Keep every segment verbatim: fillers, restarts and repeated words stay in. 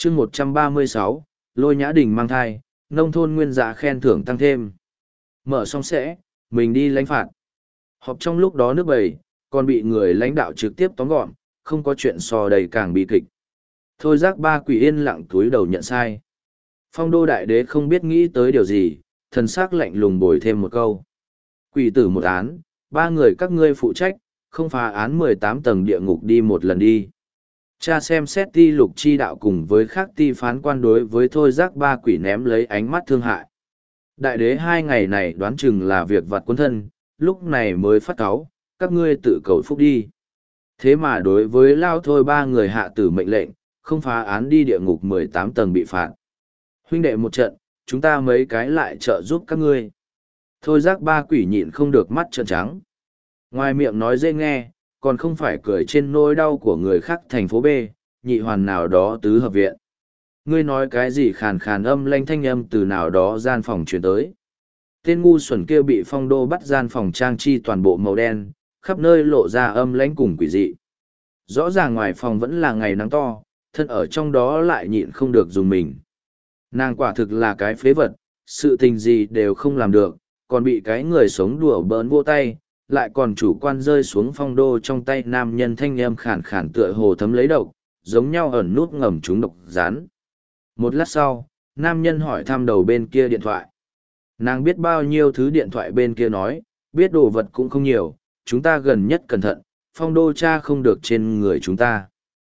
chương một trăm ba mươi sáu, Lôi Nhã Đình mang thai, nông thôn nguyên dạ khen thưởng tăng thêm. Mở xong sẽ, mình đi lãnh phạt. Họp trong lúc đó nước bầy, còn bị người lãnh đạo trực tiếp tóm gọn, không có chuyện so đầy càng bi kịch. Thôi giác ba quỷ yên lặng túi đầu nhận sai. Phong đô đại đế không biết nghĩ tới điều gì, thần sắc lạnh lùng bồi thêm một câu. Quỷ tử một án, ba người các ngươi phụ trách, không phá án mười tám tầng địa ngục đi một lần đi. Cha xem xét ti lục chi đạo cùng với khác ti phán quan đối với thôi giác ba quỷ ném lấy ánh mắt thương hại. Đại đế hai ngày này đoán chừng là việc vặt quân thân, lúc này mới phát cáu, các ngươi tự cầu phúc đi. Thế mà đối với lao thôi ba người hạ tử mệnh lệnh, không phá án đi địa ngục mười tám tầng bị phạt. Huynh đệ một trận, chúng ta mấy cái lại trợ giúp các ngươi. Thôi giác ba quỷ nhịn không được mắt trợn trắng. Ngoài miệng nói dễ nghe, còn không phải cười trên nỗi đau của người khác thành phố B, nhị hoàn nào đó tứ hợp viện. Ngươi nói cái gì khàn khàn âm lanh thanh âm từ nào đó gian phòng chuyển tới. Tên ngu xuẩn kia bị phong đô bắt gian phòng trang chi toàn bộ màu đen, khắp nơi lộ ra âm lãnh cùng quỷ dị. Rõ ràng ngoài phòng vẫn là ngày nắng to, thân ở trong đó lại nhịn không được dùng mình. Nàng quả thực là cái phế vật, sự tình gì đều không làm được, còn bị cái người sống đùa bỡn vô tay, lại còn chủ quan rơi xuống phong đô trong tay nam nhân thanh âm khản khản tựa hồ thấm lấy độc, giống nhau ẩn nút ngầm chúng độc rán. Một lát sau, nam nhân hỏi thăm đầu bên kia điện thoại. Nàng biết bao nhiêu thứ điện thoại bên kia nói, biết đồ vật cũng không nhiều, chúng ta gần nhất cẩn thận, phong đô cha không được trên người chúng ta.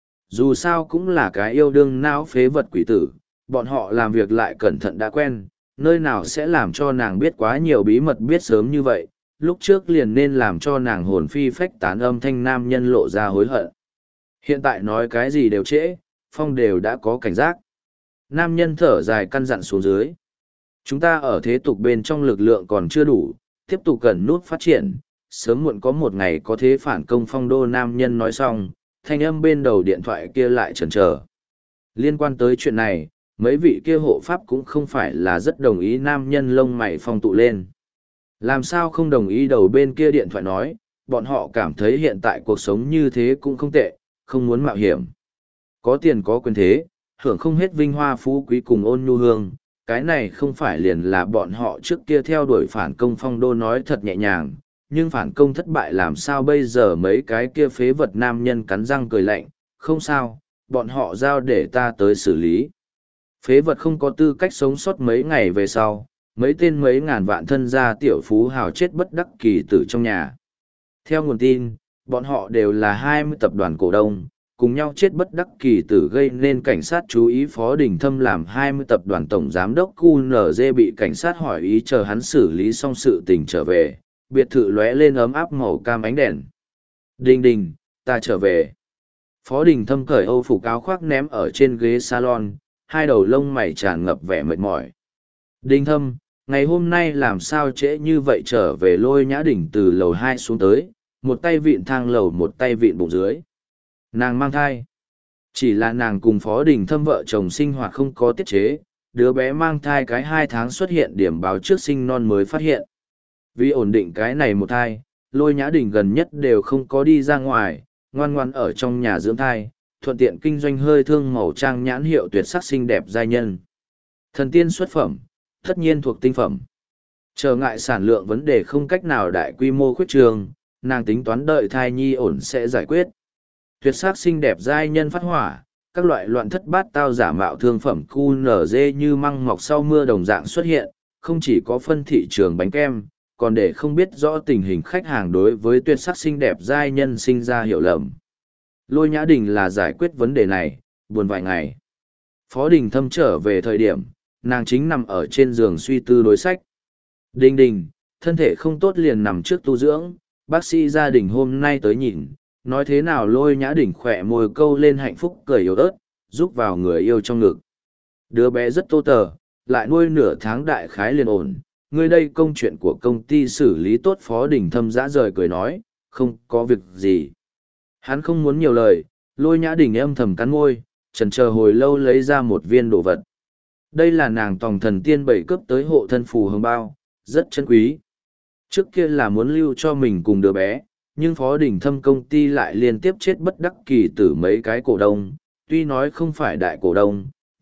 Dù sao cũng là cái yêu đương não phế vật quỷ tử, bọn họ làm việc lại cẩn thận đã quen, nơi nào sẽ làm cho nàng biết quá nhiều bí mật biết sớm như vậy, lúc trước liền nên làm cho nàng hồn phi phách tán âm thanh nam nhân lộ ra hối hận. Hiện tại nói cái gì đều trễ, phong đều đã có cảnh giác. Nam nhân thở dài căn dặn xuống dưới. Chúng ta ở thế tục bên trong lực lượng còn chưa đủ, tiếp tục cần nút phát triển, sớm muộn có một ngày có thế phản công phong đô. Nam nhân nói xong, thanh âm bên đầu điện thoại kia lại chần chờ. Liên quan tới chuyện này, mấy vị kia hộ pháp cũng không phải là rất đồng ý. Nam nhân lông mày phong tụ lên. Làm sao không đồng ý? Đầu bên kia điện thoại nói, bọn họ cảm thấy hiện tại cuộc sống như thế cũng không tệ, không muốn mạo hiểm. Có tiền có quyền thế, hưởng không hết vinh hoa phú quý cùng ôn nhu hương, cái này không phải liền là bọn họ trước kia theo đuổi phản công phong đô. Nói thật nhẹ nhàng, nhưng phản công thất bại làm sao bây giờ? Mấy cái kia phế vật nam nhân cắn răng cười lạnh, không sao, bọn họ giao để ta tới xử lý. Phế vật không có tư cách sống sót. Mấy ngày về sau, mấy tên mấy ngàn vạn thân gia tiểu phú hào chết bất đắc kỳ tử trong nhà. Theo nguồn tin, bọn họ đều là hai mươi tập đoàn cổ đông, cùng nhau chết bất đắc kỳ tử, gây nên cảnh sát chú ý. Phó Đình Thâm làm hai mươi tập đoàn tổng giám đốc quy en giê bị cảnh sát hỏi ý, chờ hắn xử lý xong sự tình trở về, biệt thự lóe lên ấm áp màu cam ánh đèn. Đình đình, ta trở về. Phó Đình Thâm cởi âu phục áo khoác ném ở trên ghế salon, hai đầu lông mày tràn ngập vẻ mệt mỏi. Đình Thâm, ngày hôm nay làm sao trễ như vậy trở về? Lôi Nhã Đình từ lầu hai xuống tới, một tay vịn thang lầu một tay vịn bụng dưới. Nàng mang thai. Chỉ là nàng cùng Phó Đình Thâm vợ chồng sinh hoạt không có tiết chế, đứa bé mang thai cái hai tháng xuất hiện điểm báo trước sinh non mới phát hiện. Vì ổn định cái này một thai, Lôi Nhã Đình gần nhất đều không có đi ra ngoài, ngoan ngoan ở trong nhà dưỡng thai, thuận tiện kinh doanh hơi thương màu trang nhãn hiệu tuyệt sắc xinh đẹp giai nhân. Thần tiên xuất phẩm, tất nhiên thuộc tinh phẩm. Trở ngại sản lượng vấn đề không cách nào đại quy mô khuyết trường, nàng tính toán đợi thai nhi ổn sẽ giải quyết. Tuyệt sắc xinh đẹp giai nhân phát hỏa, các loại loạn thất bát tao giả mạo thương phẩm quy en giê như măng mọc sau mưa đồng dạng xuất hiện, không chỉ có phân thị trường bánh kem, còn để không biết rõ tình hình khách hàng đối với tuyệt sắc xinh đẹp giai nhân sinh ra hiểu lầm. Lôi Nhã Đình là giải quyết vấn đề này, buồn vài ngày. Phó Đình Thâm trở về thời điểm, nàng chính nằm ở trên giường suy tư đối sách. Đình Đình, thân thể không tốt liền nằm trước tu dưỡng, bác sĩ gia đình hôm nay tới nhìn, nói thế nào? Lôi Nhã Đình khỏe môi câu lên hạnh phúc cười yếu ớt, giúp vào người yêu trong ngực. Đứa bé rất tô tờ, lại nuôi nửa tháng đại khái liền ổn, ngươi đây công chuyện của công ty xử lý tốt. Phó Đình Thâm dã rời cười nói, không có việc gì. Hắn không muốn nhiều lời. Lôi Nhã Đình âm thầm cắn môi, chần chờ hồi lâu lấy ra một viên đồ vật. Đây là nàng tòng thần tiên bảy cướp tới hộ thân phù hồng bao, rất chân quý. Trước kia là muốn lưu cho mình cùng đứa bé, nhưng Phó Đình Thâm công ty lại liên tiếp chết bất đắc kỳ tử mấy cái cổ đông. Tuy nói không phải đại cổ đông,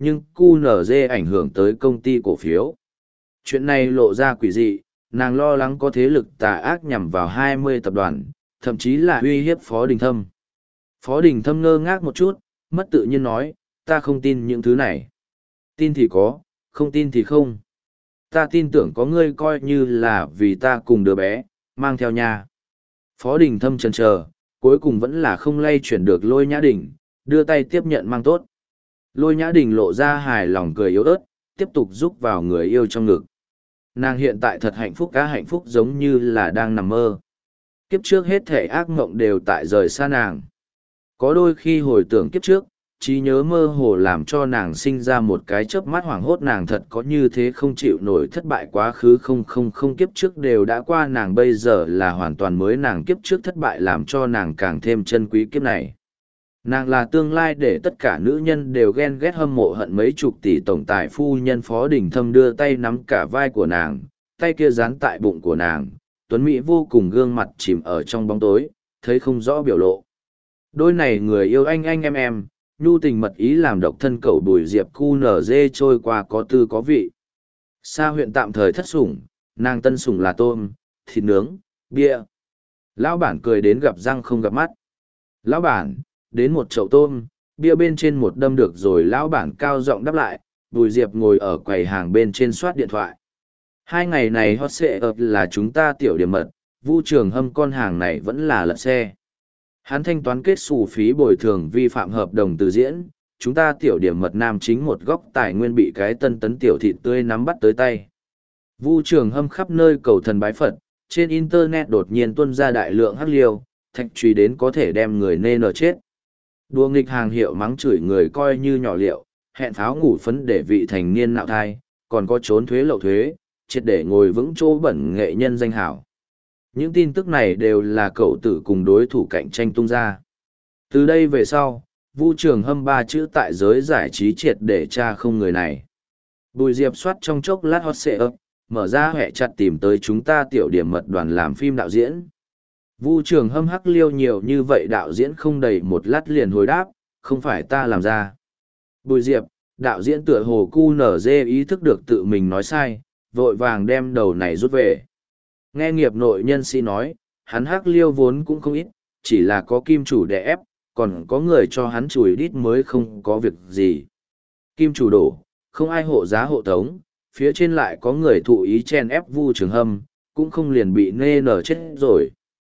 nhưng cu nở dê ảnh hưởng tới công ty cổ phiếu. Chuyện này lộ ra quỷ dị, nàng lo lắng có thế lực tà ác nhằm vào hai mươi tập đoàn, thậm chí là uy hiếp Phó Đình Thâm. Phó Đình Thâm ngơ ngác một chút, mất tự nhiên nói, ta không tin những thứ này. Tin thì có, không tin thì không. Ta tin tưởng có ngươi coi như là vì ta cùng đứa bé, mang theo nhà. Phó Đình Thâm chần chờ, cuối cùng vẫn là không lay chuyển được Lôi Nhã Đình, đưa tay tiếp nhận mang tốt. Lôi Nhã Đình lộ ra hài lòng cười yếu ớt, tiếp tục giúp vào người yêu trong ngực. Nàng hiện tại thật hạnh phúc, cá hạnh phúc giống như là đang nằm mơ. Kiếp trước hết thể ác mộng đều tại rời xa nàng. Có đôi khi hồi tưởng kiếp trước, trí nhớ mơ hồ làm cho nàng sinh ra một cái chớp mắt hoảng hốt, nàng thật có như thế không chịu nổi thất bại quá khứ không không không kiếp trước đều đã qua, nàng bây giờ là hoàn toàn mới, nàng kiếp trước thất bại làm cho nàng càng thêm trân quý kiếp này. Nàng là tương lai để tất cả nữ nhân đều ghen ghét hâm mộ hận mấy chục tỷ tổng tài phu nhân. Phó Đình Thâm đưa tay nắm cả vai của nàng, tay kia dán tại bụng của nàng, tuấn mỹ vô cùng, gương mặt chìm ở trong bóng tối, thấy không rõ biểu lộ. Đôi này người yêu anh anh em em, nhu tình mật ý làm độc thân cẩu Bùi Diệp cu nở dê trôi qua có tư có vị. Sa huyện tạm thời thất sủng, nàng tân sủng là tôm, thịt nướng, bia. Lão bản cười đến gặp răng không gặp mắt. Lão bản, đến một chậu tôm, bia bên trên một đâm được rồi. Lão bản cao giọng đáp lại. Bùi Diệp ngồi ở quầy hàng bên trên soát điện thoại. Hai ngày này hot sệ ập là chúng ta tiểu điểm mật, Vu Trường Hâm con hàng này vẫn là lật xe. Hắn thanh toán kết xù phí bồi thường vi phạm hợp đồng từ diễn, chúng ta tiểu điểm mật nam chính một góc tài nguyên bị cái tân tấn tiểu thịt tươi nắm bắt tới tay. Vu Trường Hâm khắp nơi cầu thần bái Phật, trên internet đột nhiên tuôn ra đại lượng hắc liêu, thạch truy đến có thể đem người nê nở chết. Đùa nghịch hàng hiệu mắng chửi người coi như nhỏ liệu, hẹn pháo ngủ phấn để vị thành niên nạo thai, còn có trốn thuế lậu thuế, triệt để ngồi vững chỗ bẩn nghệ nhân danh hảo. Những tin tức này đều là cậu tử cùng đối thủ cạnh tranh tung ra. Từ đây về sau, Vu Trường Hâm ba chữ tại giới giải trí triệt để tra không người này. Bùi Diệp soát trong chốc lát hot sệ ấp, mở ra hẹ chặt tìm tới chúng ta tiểu điểm mật đoàn làm phim đạo diễn. Vu Trường Hâm hắc liêu nhiều như vậy đạo diễn không đầy một lát liền hồi đáp, không phải ta làm ra. Bùi Diệp, đạo diễn tựa hồ cu nở dê ý thức được tự mình nói sai, vội vàng đem đầu này rút về. Nghe nghiệp nội nhân sĩ nói, hắn hắc liêu vốn cũng không ít, chỉ là có kim chủ đè ép, còn có người cho hắn chùi đít mới không có việc gì. Kim chủ đổ, không ai hộ giá hộ tống, phía trên lại có người thụ ý chen ép Vu Trường Hâm, cũng không liền bị nê nở chết rồi.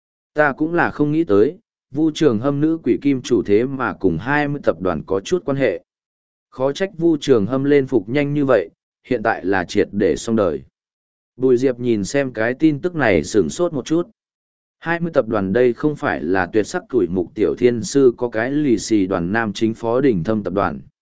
Ta cũng là không nghĩ tới, Vu Trường Hâm nữ quỷ kim chủ thế mà cùng hai mươi tập đoàn có chút quan hệ. Khó trách Vu Trường Hâm lên phục nhanh như vậy, hiện tại là triệt để xong đời. Bùi Diệp nhìn xem cái tin tức này sửng sốt một chút. hai mươi tập đoàn đây không phải là tuyệt sắc tuổi mục tiểu thiên sư có cái lì xì đoàn nam chính Phó Đình Thâm tập đoàn.